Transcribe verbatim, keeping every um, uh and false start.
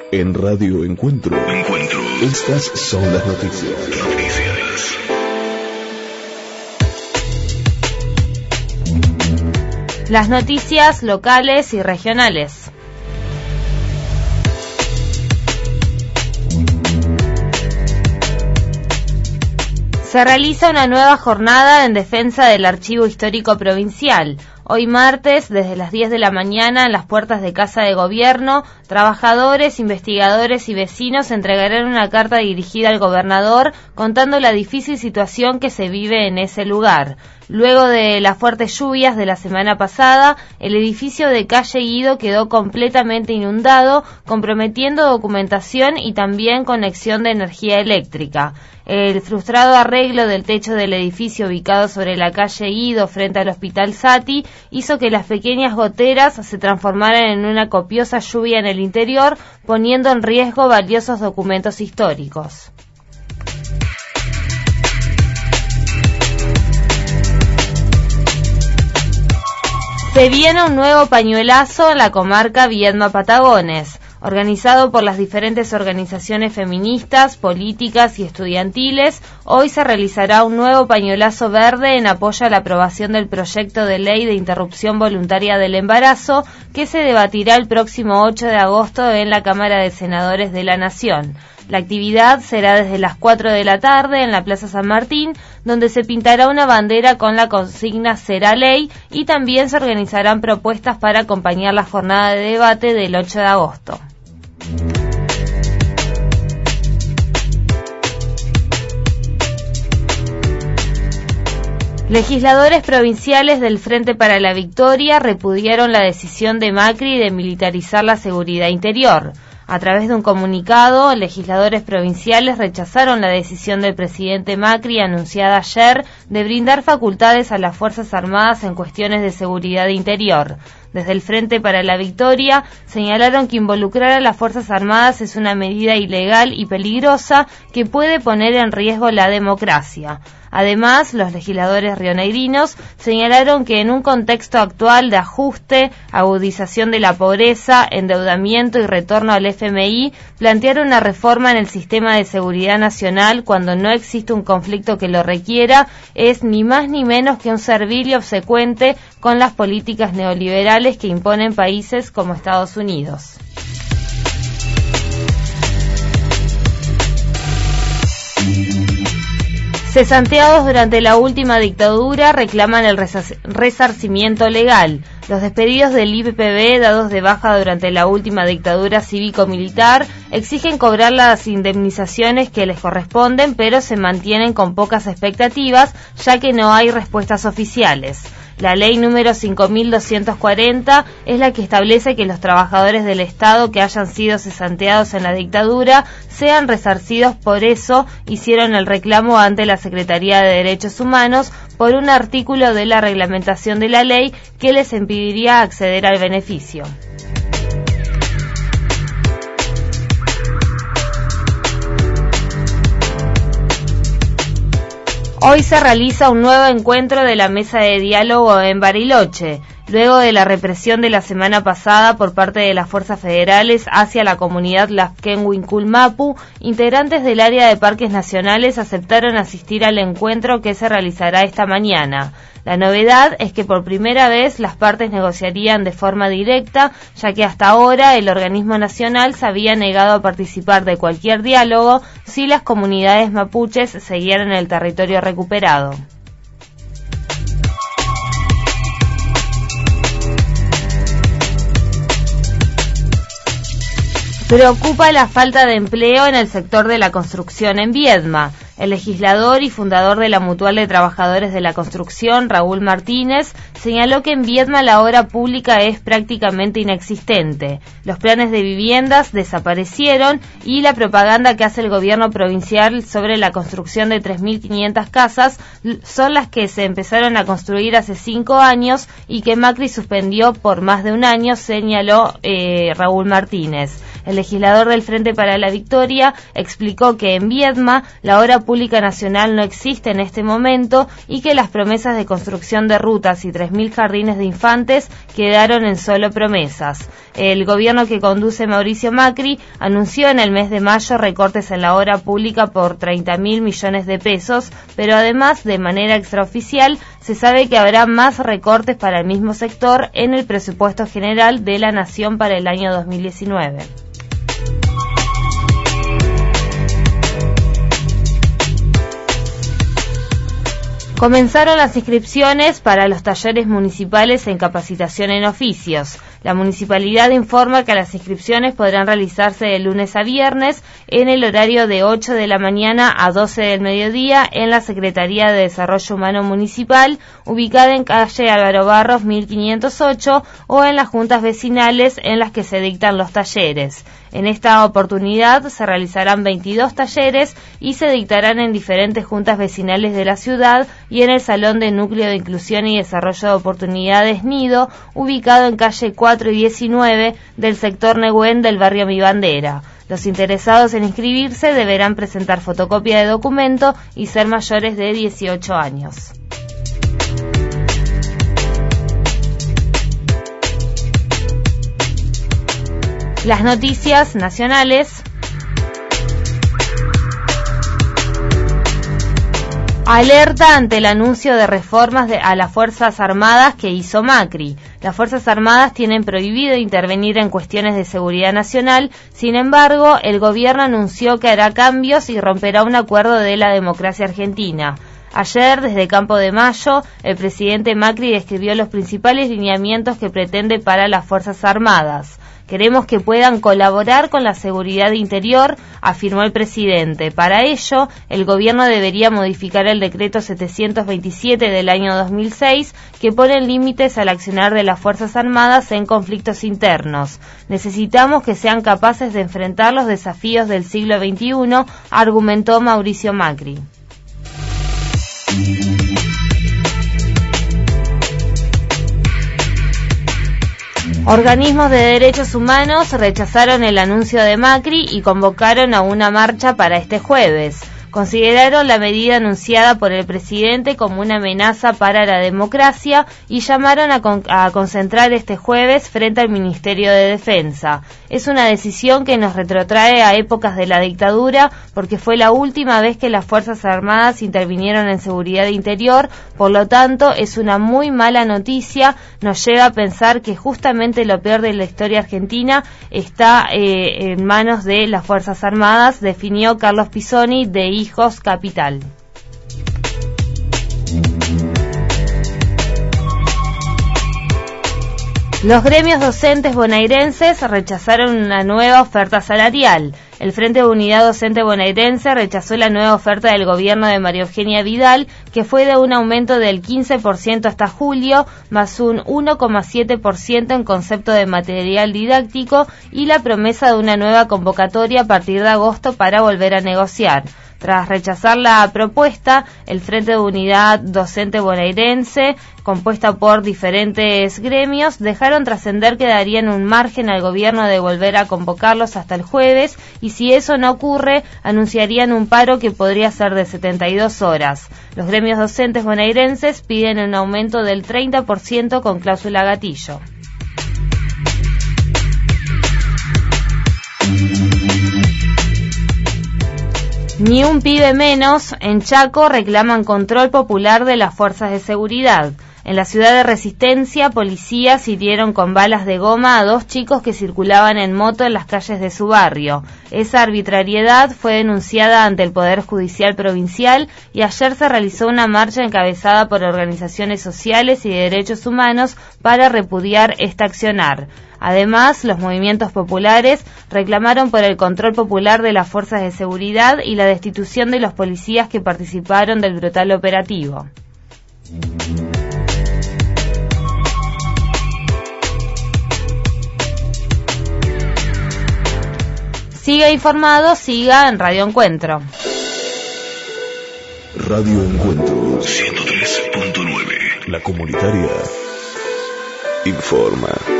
En Radio Encuentro. Encuentro. Estas son las noticias. Noticias. Las noticias locales y regionales. Se realiza una nueva jornada en defensa del Archivo Histórico Provincial. Hoy martes, desde las diez de la mañana, en las puertas de Casa de Gobierno, trabajadores, investigadores y vecinos entregarán una carta dirigida al gobernador contando la difícil situación que se vive en ese lugar. Luego de las fuertes lluvias de la semana pasada, el edificio de Calle Guido quedó completamente inundado, comprometiendo documentación y también conexión de energía eléctrica. El frustrado arreglo del techo del edificio ubicado sobre la calle Guido frente al Hospital Sati hizo que las pequeñas goteras se transformaran en una copiosa lluvia en el interior, poniendo en riesgo valiosos documentos históricos. Se viene un nuevo pañuelazo en la comarca Viedma-Patagones. Organizado por las diferentes organizaciones feministas, políticas y estudiantiles, hoy se realizará un nuevo pañuelazo verde en apoyo a la aprobación del proyecto de ley de interrupción voluntaria del embarazo, que se debatirá el próximo ocho de agosto en la Cámara de Senadores de la Nación. La actividad será desde las cuatro de la tarde en la Plaza San Martín, donde se pintará una bandera con la consigna "Será ley", y también se organizarán propuestas para acompañar la jornada de debate del ocho de agosto. Legisladores provinciales del Frente para la Victoria repudiaron la decisión de Macri de militarizar la seguridad interior. A través de un comunicado, legisladores provinciales rechazaron la decisión del presidente Macri anunciada ayer de brindar facultades a las Fuerzas Armadas en cuestiones de seguridad interior. Desde el Frente para la Victoria señalaron que involucrar a las Fuerzas Armadas es una medida ilegal y peligrosa que puede poner en riesgo la democracia. Además, los legisladores rionegrinos señalaron que en un contexto actual de ajuste, agudización de la pobreza, endeudamiento y retorno al F M I, plantear una reforma en el sistema de seguridad nacional cuando no existe un conflicto que lo requiera es ni más ni menos que un servil y obsecuente con las políticas neoliberales que imponen países como Estados Unidos. Cesanteados durante la última dictadura reclaman el resarcimiento legal. Los despedidos del I P P B dados de baja durante la última dictadura cívico-militar exigen cobrar las indemnizaciones que les corresponden, pero se mantienen con pocas expectativas, ya que no hay respuestas oficiales. La ley número cinco mil doscientos cuarenta es la que establece que los trabajadores del Estado que hayan sido cesanteados en la dictadura sean resarcidos. Por eso hicieron el reclamo ante la Secretaría de Derechos Humanos por un artículo de la reglamentación de la ley que les impediría acceder al beneficio. Hoy se realiza un nuevo encuentro de la mesa de diálogo en Bariloche. Luego de la represión de la semana pasada por parte de las fuerzas federales hacia la comunidad Lasquén-Huincul-Mapu, integrantes del área de parques nacionales aceptaron asistir al encuentro que se realizará esta mañana. La novedad es que por primera vez las partes negociarían de forma directa, ya que hasta ahora el organismo nacional se había negado a participar de cualquier diálogo si las comunidades mapuches seguían en el territorio recuperado. Preocupa la falta de empleo en el sector de la construcción en Viedma. El legislador y fundador de la Mutual de Trabajadores de la Construcción, Raúl Martínez, señaló que en Viedma la obra pública es prácticamente inexistente. Los planes de viviendas desaparecieron y la propaganda que hace el gobierno provincial sobre la construcción de tres mil quinientas casas son las que se empezaron a construir hace cinco años y que Macri suspendió por más de un año, señaló eh, Raúl Martínez. El legislador del Frente para la Victoria explicó que en Viedma la obra pública nacional no existe en este momento y que las promesas de construcción de rutas y tres mil jardines de infantes quedaron en solo promesas. El gobierno que conduce Mauricio Macri anunció en el mes de mayo recortes en la obra pública por treinta mil millones de pesos, pero además, de manera extraoficial, se sabe que habrá más recortes para el mismo sector en el presupuesto general de la Nación para el año dos mil diecinueve. Comenzaron las inscripciones para los talleres municipales en capacitación en oficios. La municipalidad informa que las inscripciones podrán realizarse de lunes a viernes en el horario de ocho de la mañana a doce del mediodía en la Secretaría de Desarrollo Humano Municipal, ubicada en calle Álvaro Barros mil quinientos ocho, o en las juntas vecinales en las que se dictan los talleres. En esta oportunidad se realizarán veintidós talleres y se dictarán en diferentes juntas vecinales de la ciudad y en el Salón de Núcleo de Inclusión y Desarrollo de Oportunidades Nido, ubicado en calle cuatro y diecinueve del sector Negüén del barrio Mi Bandera. Los interesados en inscribirse deberán presentar fotocopia de documento y ser mayores de dieciocho años. Las noticias nacionales. Alerta ante el anuncio de reformas de, a las Fuerzas Armadas que hizo Macri. Las Fuerzas Armadas tienen prohibido intervenir en cuestiones de seguridad nacional, sin embargo, el gobierno anunció que hará cambios y romperá un acuerdo de la democracia argentina. Ayer, desde Campo de Mayo, el presidente Macri describió los principales lineamientos que pretende para las Fuerzas Armadas. Queremos que puedan colaborar con la seguridad interior, afirmó el presidente. Para ello, el gobierno debería modificar el decreto setecientos veintisiete del año dos mil seis, que pone límites al accionar de las Fuerzas Armadas en conflictos internos. Necesitamos que sean capaces de enfrentar los desafíos del siglo veintiuno, argumentó Mauricio Macri. Organismos de derechos humanos rechazaron el anuncio de Macri y convocaron a una marcha para este jueves. Consideraron la medida anunciada por el presidente como una amenaza para la democracia y llamaron a, con- a concentrar este jueves frente al Ministerio de Defensa. Es una decisión que nos retrotrae a épocas de la dictadura porque fue la última vez que las Fuerzas Armadas intervinieron en seguridad interior, por lo tanto es una muy mala noticia, nos lleva a pensar que justamente lo peor de la historia argentina está eh, en manos de las Fuerzas Armadas, definió Carlos Pisoni de Hijos Capital. Los gremios docentes bonaerenses rechazaron una nueva oferta salarial. El Frente de Unidad Docente Bonaerense rechazó la nueva oferta del gobierno de María Eugenia Vidal, que fue de un aumento del quince por ciento hasta julio, más un uno coma siete por ciento en concepto de material didáctico y la promesa de una nueva convocatoria a partir de agosto para volver a negociar. Tras rechazar la propuesta, el Frente de Unidad Docente Bonaerense, compuesta por diferentes gremios, dejaron trascender que darían un margen al gobierno de volver a convocarlos hasta el jueves y si eso no ocurre, anunciarían un paro que podría ser de setenta y dos horas. Los gremios docentes bonaerenses piden un aumento del treinta por ciento con cláusula gatillo. Ni un pibe menos, en Chaco reclaman control popular de las fuerzas de seguridad. En la ciudad de Resistencia, policías hirieron con balas de goma a dos chicos que circulaban en moto en las calles de su barrio. Esa arbitrariedad fue denunciada ante el Poder Judicial Provincial y ayer se realizó una marcha encabezada por organizaciones sociales y de derechos humanos para repudiar este accionar. Además, los movimientos populares reclamaron por el control popular de las fuerzas de seguridad y la destitución de los policías que participaron del brutal operativo. Siga informado, siga en Radio Encuentro. Radio Encuentro ciento tres punto nueve. La comunitaria informa.